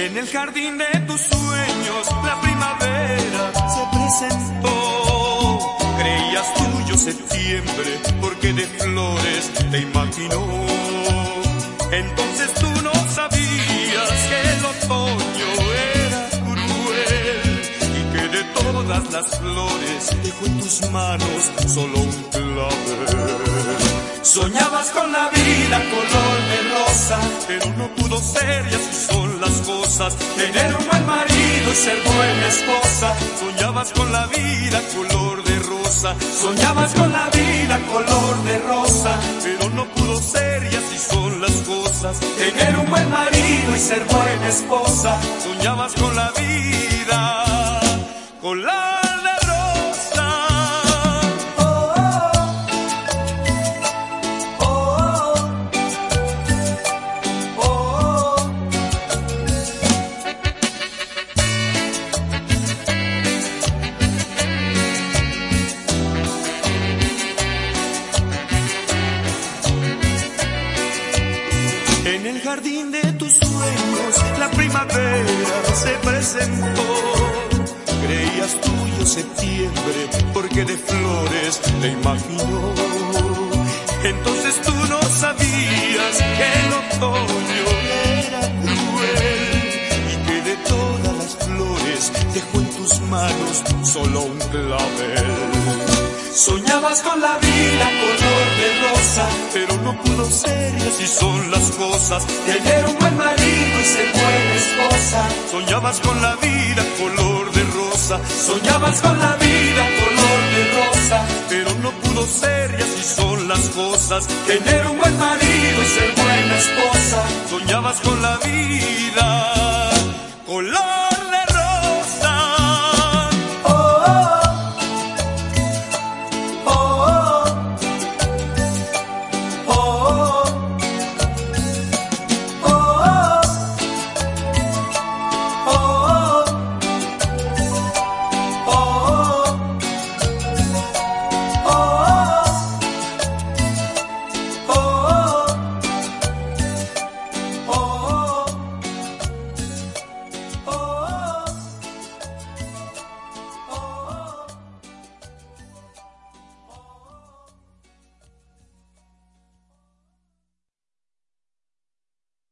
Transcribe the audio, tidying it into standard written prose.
En el jardín de tus sueños la primavera se presentó. Creías tuyo septiembre porque de flores te imaginó. Entonces tú no sabías que el otoño era cruel y que de todas las flores dejó en tus manos solo un clavel. Soñabas con la vida color de rosa, pero no pudo ser y así son las cosas. Tener un buen marido y ser buena esposa. Soñabas con la vida color de rosa, soñabas con la vida color de rosa, pero no pudo ser y así son las cosas. Tener un buen marido y ser buena esposa. Soñabas con la vida color de rosa. En el jardín de tus sueños la primavera se presentó. Creías tuyo septiembre porque de flores te imaginó. Entonces tú no sabías que el otoño era cruel y que de todas las flores dejó en tus manos solo un clavel. Soñabas con la vida color de rosa, pero no pudo ser y así son las cosas. Tener un buen marido y ser buena esposa. Soñabas con la vida color de rosa, soñabas con la vida color de rosa, pero no pudo ser y así son las cosas. Tener un buen marido y ser buena esposa. Soñabas con la vida